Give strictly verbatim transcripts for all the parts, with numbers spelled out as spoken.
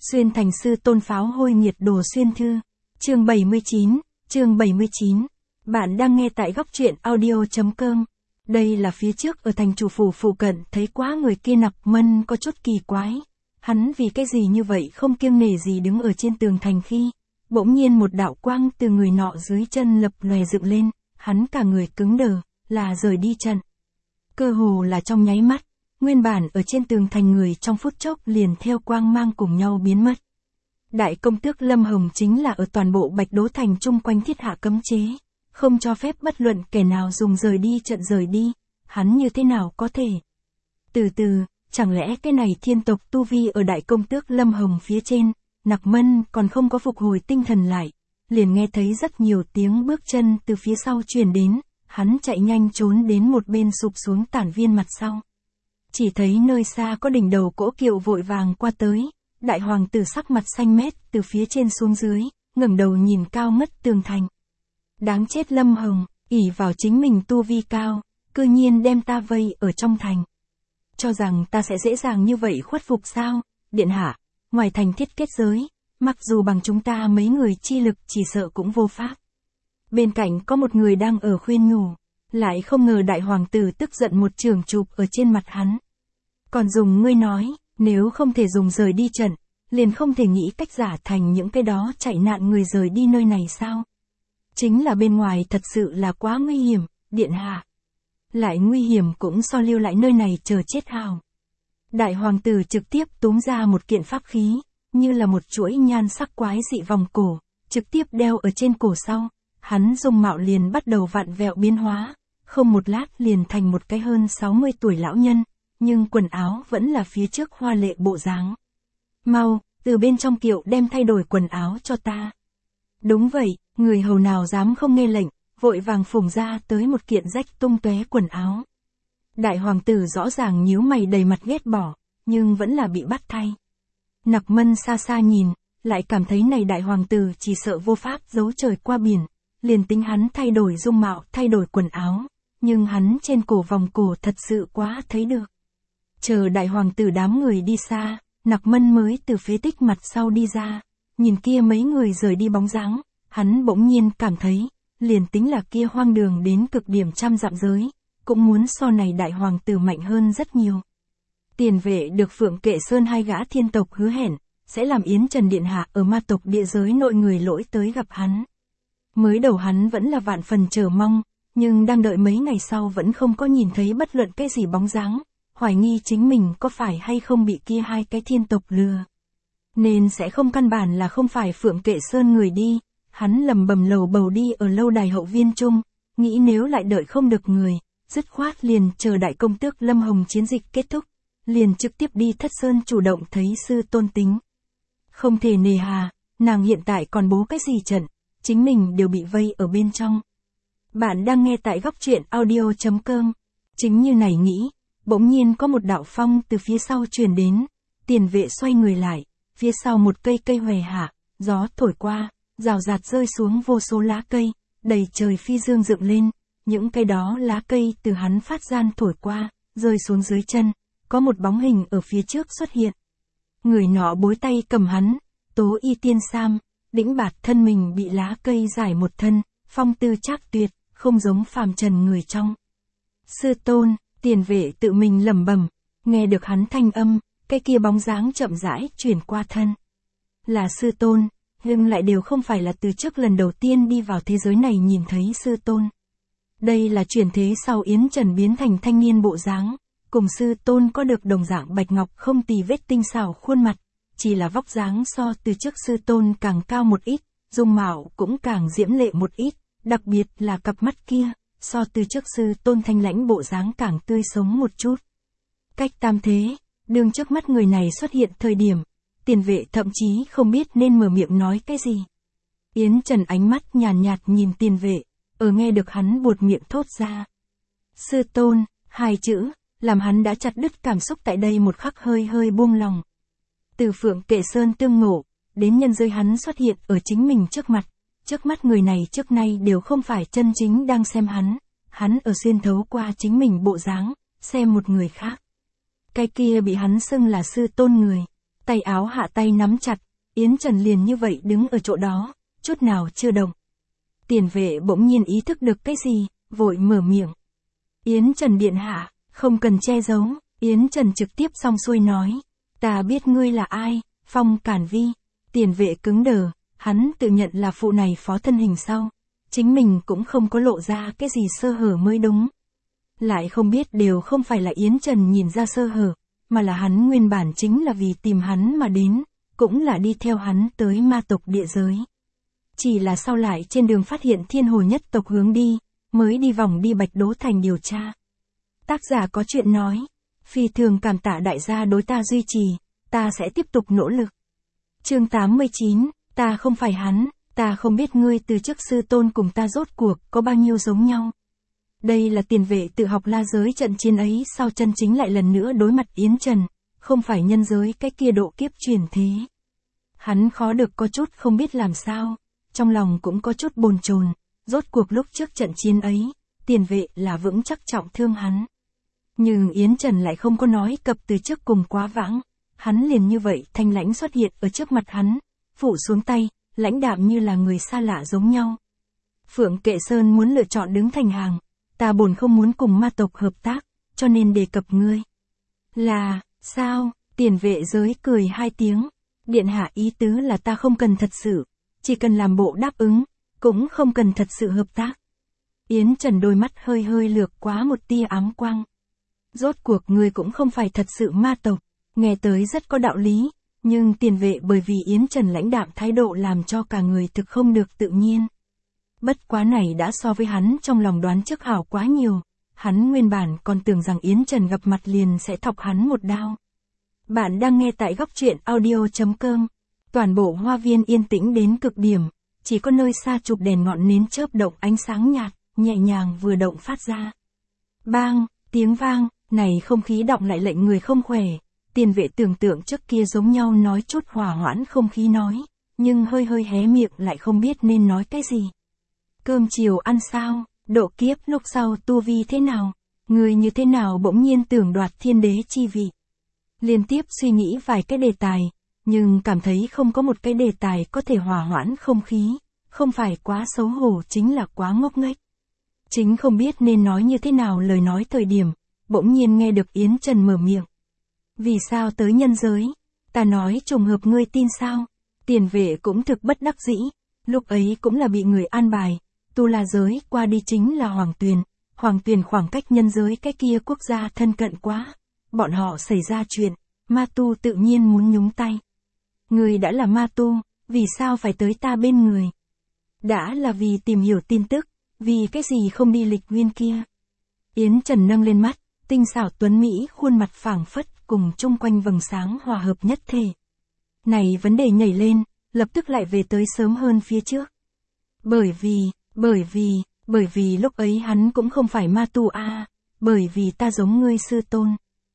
Xuyên thành sư tôn pháo hôi nhiệt đồ xuyên thư. Chương bảy mươi chín, chương bảy mươi chín. Bạn đang nghe tại góc truyện audio chấm com. Đây là phía trước ở thành chủ phủ phụ cận, thấy quá người kia Nặc Mân có chút kỳ quái. Hắn vì cái gì như vậy không kiêng nể gì đứng ở trên tường thành khi, bỗng nhiên một đạo quang từ người nọ dưới chân lập lòe dựng lên, hắn cả người cứng đờ, là rời đi trận. Cơ hồ là trong nháy mắt, nguyên bản ở trên tường thành người trong phút chốc liền theo quang mang cùng nhau biến mất. Đại công tước Lâm Hồng chính là ở toàn bộ Bạch Đố Thành chung quanh thiết hạ cấm chế, không cho phép bất luận kẻ nào dùng rời đi trận rời đi, hắn như thế nào có thể. Từ từ, chẳng lẽ cái này thiên tộc tu vi ở đại công tước Lâm Hồng phía trên, Nặc Mân còn không có phục hồi tinh thần lại, liền nghe thấy rất nhiều tiếng bước chân từ phía sau truyền đến, hắn chạy nhanh trốn đến một bên sụp xuống tản viên mặt sau. Chỉ thấy nơi xa có đỉnh đầu cỗ kiệu vội vàng qua tới, đại hoàng tử sắc mặt xanh mét từ phía trên xuống dưới, ngẩng đầu nhìn cao ngất tường thành. Đáng chết Lâm Hồng, ỷ vào chính mình tu vi cao, cư nhiên đem ta vây ở trong thành. Cho rằng ta sẽ dễ dàng như vậy khuất phục sao, điện hạ, ngoài thành thiết kết giới, mặc dù bằng chúng ta mấy người chi lực chỉ sợ cũng vô pháp. Bên cạnh có một người đang ở khuyên nhủ, lại không ngờ đại hoàng tử tức giận một trường chụp ở trên mặt hắn. Còn dùng ngươi nói, nếu không thể dùng rời đi trận, liền không thể nghĩ cách giả thành những cái đó chạy nạn người rời đi nơi này sao? Chính là bên ngoài thật sự là quá nguy hiểm, điện hạ. Lại nguy hiểm cũng so lưu lại nơi này chờ chết hào. Đại hoàng tử trực tiếp túm ra một kiện pháp khí, như là một chuỗi nhan sắc quái dị vòng cổ, trực tiếp đeo ở trên cổ sau. Hắn dung mạo liền bắt đầu vặn vẹo biến hóa, không một lát liền thành một cái hơn sáu mươi tuổi lão nhân, nhưng quần áo vẫn là phía trước hoa lệ bộ dáng. Mau, từ bên trong kiệu đem thay đổi quần áo cho ta. Đúng vậy, người hầu nào dám không nghe lệnh, vội vàng phủng ra tới một kiện rách tung tóe quần áo. Đại hoàng tử rõ ràng nhíu mày đầy mặt ghét bỏ, nhưng vẫn là bị bắt thay. Nặc Mân xa xa nhìn, lại cảm thấy này đại hoàng tử chỉ sợ vô pháp giấu trời qua biển, liền tính hắn thay đổi dung mạo, thay đổi quần áo, nhưng hắn trên cổ vòng cổ thật sự quá thấy được. Chờ đại hoàng tử đám người đi xa, Nặc Mân mới từ phế tích mặt sau đi ra, nhìn kia mấy người rời đi bóng dáng, hắn bỗng nhiên cảm thấy, liền tính là kia hoang đường đến cực điểm trăm dặm giới, cũng muốn so này đại hoàng tử mạnh hơn rất nhiều. Tiền vệ được Phượng Kệ Sơn hai gã thiên tộc hứa hẹn, sẽ làm Yến Trần điện hạ ở ma tộc địa giới nội người lỗi tới gặp hắn. Mới đầu hắn vẫn là vạn phần chờ mong, nhưng đang đợi mấy ngày sau vẫn không có nhìn thấy bất luận cái gì bóng dáng, hoài nghi chính mình có phải hay không bị kia hai cái thiên tộc lừa. Nên sẽ không căn bản là không phải Phượng Kệ Sơn người đi, hắn lầm bầm lầu bầu đi ở lâu đài hậu viên chung, nghĩ nếu lại đợi không được người, dứt khoát liền chờ đại công tước Lâm Hồng chiến dịch kết thúc, liền trực tiếp đi Thất Sơn chủ động thấy sư tôn tính. Không thể nề hà, nàng hiện tại còn bố cái gì trận, chính mình đều bị vây ở bên trong. Bạn đang nghe tại góc truyện audio chấm com. Chính như này nghĩ, bỗng nhiên có một đạo phong từ phía sau truyền đến, tiền vệ xoay người lại, phía sau một cây cây hòe hạ, gió thổi qua, rào rạt rơi xuống vô số lá cây, đầy trời phi dương dựng lên, những cây đó lá cây từ hắn phát gian thổi qua, rơi xuống dưới chân, có một bóng hình ở phía trước xuất hiện. Người nọ bối tay cầm hắn, tố y tiên sam, đĩnh bạt thân mình bị lá cây giải một thân, phong tư trác tuyệt, không giống phàm trần người trong. Sư tôn, tiền vệ tự mình lẩm bẩm, nghe được hắn thanh âm, cái kia bóng dáng chậm rãi chuyển qua thân. Là sư tôn, nhưng lại đều không phải là từ trước lần đầu tiên đi vào thế giới này nhìn thấy sư tôn. Đây là chuyển thế sau Yến Trần biến thành thanh niên bộ dáng, cùng sư tôn có được đồng dạng bạch ngọc không tì vết tinh xảo khuôn mặt, chỉ là vóc dáng so từ trước sư tôn càng cao một ít, dung mạo cũng càng diễm lệ một ít, đặc biệt là cặp mắt kia, so từ trước sư tôn thanh lãnh bộ dáng càng tươi sống một chút. Cách tam thế, đường trước mắt người này xuất hiện thời điểm, tiền vệ thậm chí không biết nên mở miệng nói cái gì. Yến Trần ánh mắt nhàn nhạt, nhạt nhìn tiền vệ, ở nghe được hắn buột miệng thốt ra. Sư tôn, hai chữ, làm hắn đã chặt đứt cảm xúc tại đây một khắc hơi hơi buông lòng. Từ Phượng Kệ Sơn tương ngộ, đến nhân giới hắn xuất hiện ở chính mình trước mặt, trước mắt người này trước nay đều không phải chân chính đang xem hắn, hắn ở xuyên thấu qua chính mình bộ dáng, xem một người khác. Cái kia bị hắn xưng là sư tôn người, tay áo hạ tay nắm chặt, Yến Trần liền như vậy đứng ở chỗ đó, chút nào chưa động. Tiền vệ bỗng nhiên ý thức được cái gì, vội mở miệng. Yến Trần điện hạ, không cần che giấu, Yến Trần trực tiếp xong xuôi nói. Ta biết ngươi là ai, Phong Cản Vi. Tiền vệ cứng đờ, hắn tự nhận là phụ này phó thân hình sau. Chính mình cũng không có lộ ra cái gì sơ hở mới đúng. Lại không biết đều không phải là Yến Trần nhìn ra sơ hở, mà là hắn nguyên bản chính là vì tìm hắn mà đến, cũng là đi theo hắn tới ma tộc địa giới. Chỉ là sau lại trên đường phát hiện thiên hồ nhất tộc hướng đi, mới đi vòng đi Bạch Đố Thành điều tra. Tác giả có chuyện nói, phi thường cảm tạ đại gia đối ta duy trì, ta sẽ tiếp tục nỗ lực. Chương tám mươi chín, ta không phải hắn, ta không biết ngươi từ trước sư tôn cùng ta rốt cuộc có bao nhiêu giống nhau. Đây là tiền vệ tự học la giới trận chiến ấy sau chân chính lại lần nữa đối mặt Yến Trần, không phải nhân giới cái kia độ kiếp chuyển thế. Hắn khó được có chút không biết làm sao, trong lòng cũng có chút bồn chồn, rốt cuộc lúc trước trận chiến ấy, tiền vệ là vững chắc trọng thương hắn. Nhưng Yến Trần lại không có nói cập từ trước cùng quá vãng, hắn liền như vậy thanh lãnh xuất hiện ở trước mặt hắn, phủ xuống tay, lãnh đạm như là người xa lạ giống nhau. Phượng Kệ Sơn muốn lựa chọn đứng thành hàng, ta bổn không muốn cùng ma tộc hợp tác, cho nên đề cập ngươi. Là, sao, tiền vệ giới cười hai tiếng, điện hạ ý tứ là ta không cần thật sự, chỉ cần làm bộ đáp ứng, cũng không cần thật sự hợp tác. Yến Trần đôi mắt hơi hơi lược quá một tia ám quang. Rốt cuộc ngươi cũng không phải thật sự ma tộc, nghe tới rất có đạo lý, nhưng tiền vệ bởi vì Yến Trần lãnh đạm thái độ làm cho cả người thực không được tự nhiên. Bất quá này đã so với hắn trong lòng đoán trước hảo quá nhiều, hắn nguyên bản còn tưởng rằng Yến Trần gặp mặt liền sẽ thọc hắn một đao. Bạn đang nghe tại góc truyện audio chấm com, toàn bộ hoa viên yên tĩnh đến cực điểm, chỉ có nơi xa chụp đèn ngọn nến chớp động ánh sáng nhạt, nhẹ nhàng vừa động phát ra. Bang, tiếng vang, này không khí động lại lệnh người không khỏe, tiền vệ tưởng tượng trước kia giống nhau nói chút hòa hoãn không khí nói, nhưng hơi hơi hé miệng lại không biết nên nói cái gì. Cơm chiều ăn sao, độ kiếp lúc sau tu vi thế nào, người như thế nào bỗng nhiên tưởng đoạt thiên đế chi vị. Liên tiếp suy nghĩ vài cái đề tài, nhưng cảm thấy không có một cái đề tài có thể hòa hoãn không khí, không phải quá xấu hổ chính là quá ngốc nghếch. Chính không biết nên nói như thế nào lời nói thời điểm, bỗng nhiên nghe được Yến Trần mở miệng. Vì sao tới nhân giới? Ta nói trùng hợp ngươi tin sao? Tiền vệ cũng thực bất đắc dĩ, lúc ấy cũng là bị người an bài, tu la giới qua đi chính là Hoàng Tuyền, Hoàng Tuyền khoảng cách nhân giới cái kia quốc gia thân cận quá, bọn họ xảy ra chuyện, ma tu tự nhiên muốn nhúng tay. Người đã là ma tu, vì sao phải tới ta bên người? Đã là vì tìm hiểu tin tức, vì cái gì không đi lịch nguyên kia? Yến Trần nâng lên mắt, tinh xảo tuấn Mỹ khuôn mặt phảng phất cùng chung quanh vầng sáng hòa hợp nhất thể. Này vấn đề nhảy lên, lập tức lại về tới sớm hơn phía trước. Bởi vì, bởi vì, bởi vì lúc ấy hắn cũng không phải ma tu a, à, bởi vì ta giống ngươi sư tôn.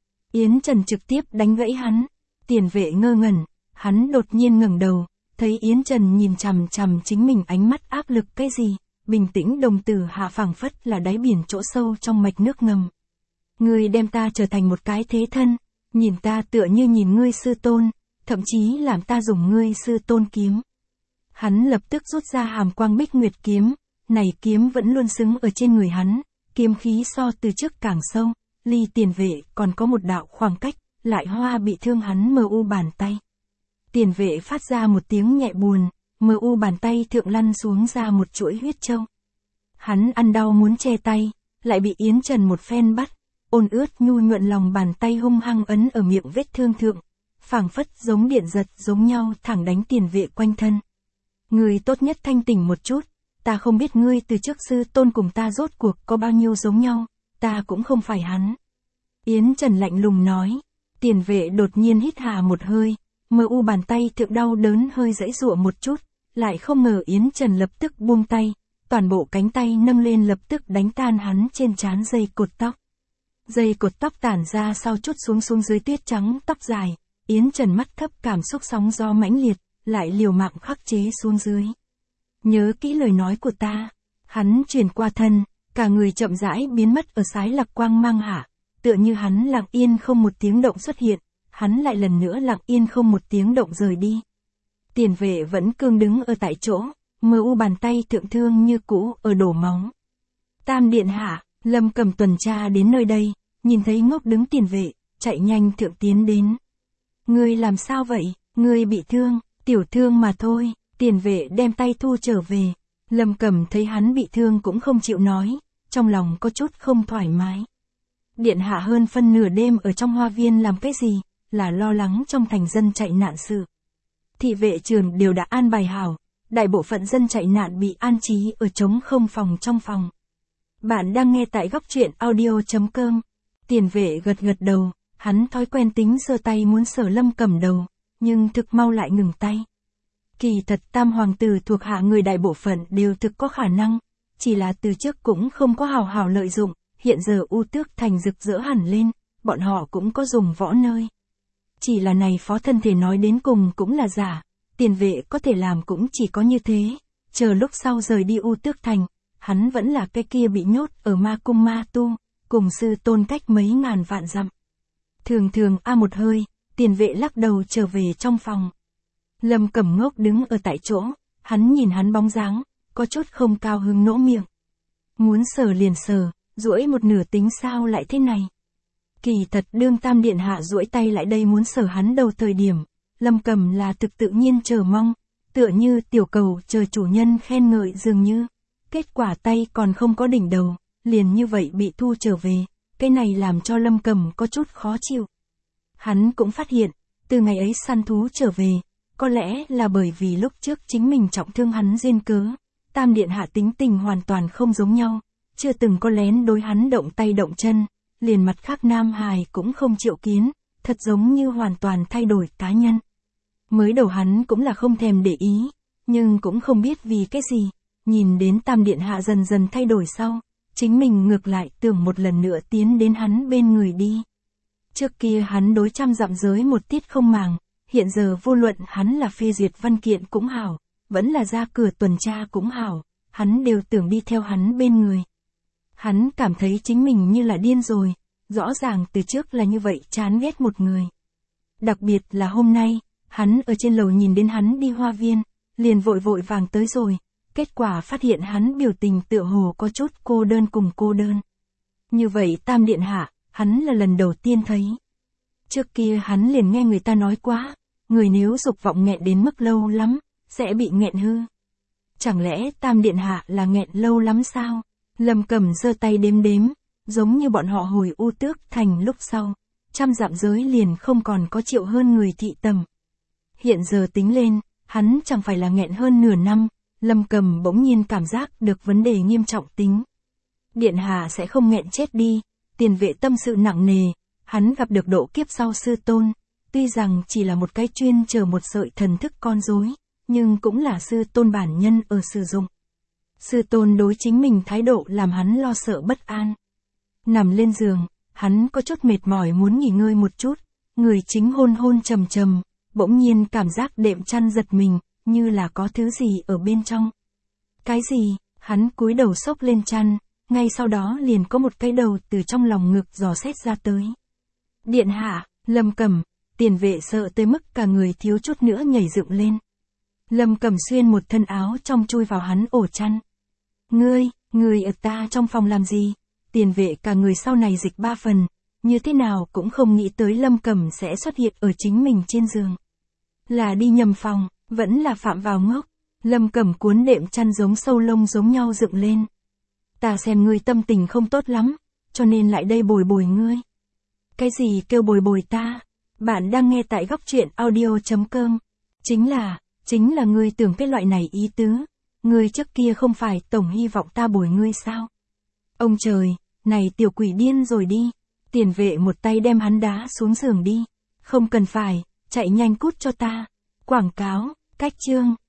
Yến Trần trực tiếp đánh gãy hắn, tiền vệ ngơ ngẩn, hắn đột nhiên ngẩng đầu, thấy Yến Trần nhìn chằm chằm chính mình ánh mắt áp lực cái gì, bình tĩnh đồng tử hạ phảng phất là đáy biển chỗ sâu trong mạch nước ngầm. Ngươi đem ta trở thành một cái thế thân, nhìn ta tựa như nhìn ngươi sư tôn, thậm chí làm ta dùng ngươi sư tôn kiếm. Hắn lập tức rút ra hàm quang bích nguyệt kiếm, này kiếm vẫn luôn xứng ở trên người hắn, kiếm khí so từ trước càng sâu, ly tiền vệ còn có một đạo khoảng cách, lại hoa bị thương hắn mờ u bàn tay. Tiền vệ phát ra một tiếng nhẹ buồn, mờ u bàn tay thượng lăn xuống ra một chuỗi huyết châu. Hắn ăn đau muốn che tay, lại bị Yến Trần một phen bắt, ôn ướt nhu nhuận lòng bàn tay hung hăng ấn ở miệng vết thương thượng, phảng phất giống điện giật giống nhau thẳng đánh tiền vệ quanh thân. Người tốt nhất thanh tỉnh một chút, ta không biết ngươi từ trước sư tôn cùng ta rốt cuộc có bao nhiêu giống nhau, ta cũng không phải hắn. Yến Trần lạnh lùng nói, tiền vệ đột nhiên hít hà một hơi, mờ u bàn tay thượng đau đớn hơi giãy giụa một chút, lại không ngờ Yến Trần lập tức buông tay, toàn bộ cánh tay nâng lên lập tức đánh tan hắn trên trán dây cột tóc. Dây cột tóc tản ra sau chút xuống xuống dưới tuyết trắng tóc dài, Yến Trần mắt thấp cảm xúc sóng gió mãnh liệt, lại liều mạng khắc chế xuống dưới. Nhớ kỹ lời nói của ta, hắn chuyển qua thân, cả người chậm rãi biến mất ở sái lạc quang mang hạ, tựa như hắn lặng yên không một tiếng động xuất hiện, hắn lại lần nữa lặng yên không một tiếng động rời đi. Tiền vệ vẫn cương đứng ở tại chỗ, mờ u bàn tay thượng thương như cũ ở đổ máu. Tam điện hạ, Lâm Cầm tuần tra đến nơi đây, nhìn thấy ngốc đứng tiền vệ, chạy nhanh thượng tiến đến. Ngươi làm sao vậy, ngươi bị thương, tiểu thương mà thôi, tiền vệ đem tay thu trở về. Lâm Cầm thấy hắn bị thương cũng không chịu nói, trong lòng có chút không thoải mái. Điện hạ hơn phân nửa đêm ở trong hoa viên làm cái gì, là lo lắng trong thành dân chạy nạn sự. Thị vệ trường đều đã an bài hảo, đại bộ phận dân chạy nạn bị an trí ở trống không phòng trong phòng. Bạn đang nghe tại góc truyện audio chấm com. Tiền vệ gật gật đầu, hắn thói quen tính giơ tay muốn sờ Lâm Cầm đầu, nhưng thực mau lại ngừng tay. Kỳ thật tam hoàng tử thuộc hạ người đại bộ phận đều thực có khả năng, chỉ là từ trước cũng không có hào hào lợi dụng, hiện giờ U Tước thành rực rỡ hẳn lên, bọn họ cũng có dùng võ nơi. Chỉ là này phó thân thể nói đến cùng cũng là giả, tiền vệ có thể làm cũng chỉ có như thế, chờ lúc sau rời đi U Tước thành, hắn vẫn là cái kia bị nhốt ở ma cung ma tu, cùng sư tôn cách mấy ngàn vạn dặm. Thường thường a một hơi, tiền vệ lắc đầu trở về trong phòng. Lâm Cẩm ngốc đứng ở tại chỗ, hắn nhìn hắn bóng dáng, có chút không cao hứng nỗ miệng. Muốn sờ liền sờ, duỗi một nửa tính sao lại thế này. Kỳ thật đương tam điện hạ duỗi tay lại đây muốn sờ hắn đầu thời điểm, Lâm Cẩm là thực tự nhiên chờ mong, tựa như tiểu cầu chờ chủ nhân khen ngợi dường như. Kết quả tay còn không có đỉnh đầu, liền như vậy bị thu trở về, cái này làm cho Lâm Cẩm có chút khó chịu. Hắn cũng phát hiện, từ ngày ấy săn thú trở về, có lẽ là bởi vì lúc trước chính mình trọng thương hắn duyên cớ, tam điện hạ tính tình hoàn toàn không giống nhau, chưa từng có lén đối hắn động tay động chân, liền mặt khác nam hài cũng không chịu kiến, thật giống như hoàn toàn thay đổi cá nhân. Mới đầu hắn cũng là không thèm để ý, nhưng cũng không biết vì cái gì, nhìn đến tam điện hạ dần dần thay đổi sau, chính mình ngược lại tưởng một lần nữa tiến đến hắn bên người đi. Trước kia hắn đối trăm dặm giới một tiết không màng, hiện giờ vô luận hắn là phê duyệt văn kiện cũng hảo, vẫn là ra cửa tuần tra cũng hảo, hắn đều tưởng đi theo hắn bên người. Hắn cảm thấy chính mình như là điên rồi, rõ ràng từ trước là như vậy chán ghét một người. Đặc biệt là hôm nay, hắn ở trên lầu nhìn đến hắn đi hoa viên, liền vội vội vàng tới rồi, kết quả phát hiện hắn biểu tình tựa hồ có chút cô đơn cùng cô đơn. Như vậy tam điện hạ, hắn là lần đầu tiên thấy. Trước kia hắn liền nghe người ta nói quá, người nếu dục vọng nghẹn đến mức lâu lắm, sẽ bị nghẹn hư. Chẳng lẽ tam điện hạ là nghẹn lâu lắm sao? Lâm Cẩm giơ tay đếm đếm, giống như bọn họ hồi U Tước thành lúc sau, trăm dặm giới liền không còn có triệu hơn người thị tầm. Hiện giờ tính lên, hắn chẳng phải là nghẹn hơn nửa năm, Lâm Cẩm bỗng nhiên cảm giác được vấn đề nghiêm trọng tính. Điện hạ sẽ không nghẹn chết đi, tiền vệ tâm sự nặng nề, hắn gặp được độ kiếp sau sư tôn, tuy rằng chỉ là một cái chuyên chờ một sợi thần thức con rối, nhưng cũng là sư tôn bản nhân ở sử dụng. Sư tôn đối chính mình thái độ làm hắn lo sợ bất an. Nằm lên giường, hắn có chút mệt mỏi muốn nghỉ ngơi một chút, người chính hôn hôn trầm trầm, bỗng nhiên cảm giác đệm chăn giật mình, như là có thứ gì ở bên trong. Cái gì? Hắn cúi đầu xốc lên chăn, ngay sau đó liền có một cái đầu từ trong lòng ngực dò xét ra tới. Điện hạ, Lâm Cẩm, tiền vệ sợ tới mức cả người thiếu chút nữa nhảy dựng lên. Lâm Cẩm xuyên một thân áo trong chui vào hắn ổ chăn. Ngươi, ngươi ở ta trong phòng làm gì? Tiền vệ cả người sau này dịch ba phần, như thế nào cũng không nghĩ tới Lâm Cẩm sẽ xuất hiện ở chính mình trên giường. Là đi nhầm phòng, vẫn là phạm vào ngốc. Lâm Cẩm cuốn đệm chăn giống sâu lông giống nhau dựng lên. Ta xem ngươi tâm tình không tốt lắm, cho nên lại đây bồi bồi ngươi. Cái gì kêu bồi bồi ta? Bạn đang nghe tại góc truyện audio chấm com. Chính là, chính là ngươi tưởng cái loại này ý tứ. Ngươi trước kia không phải tổng hy vọng ta bồi ngươi sao? Ông trời, này tiểu quỷ điên rồi đi. Tiền vệ một tay đem hắn đá xuống giường đi. Không cần phải, chạy nhanh cút cho ta. Quảng cáo, cách chương.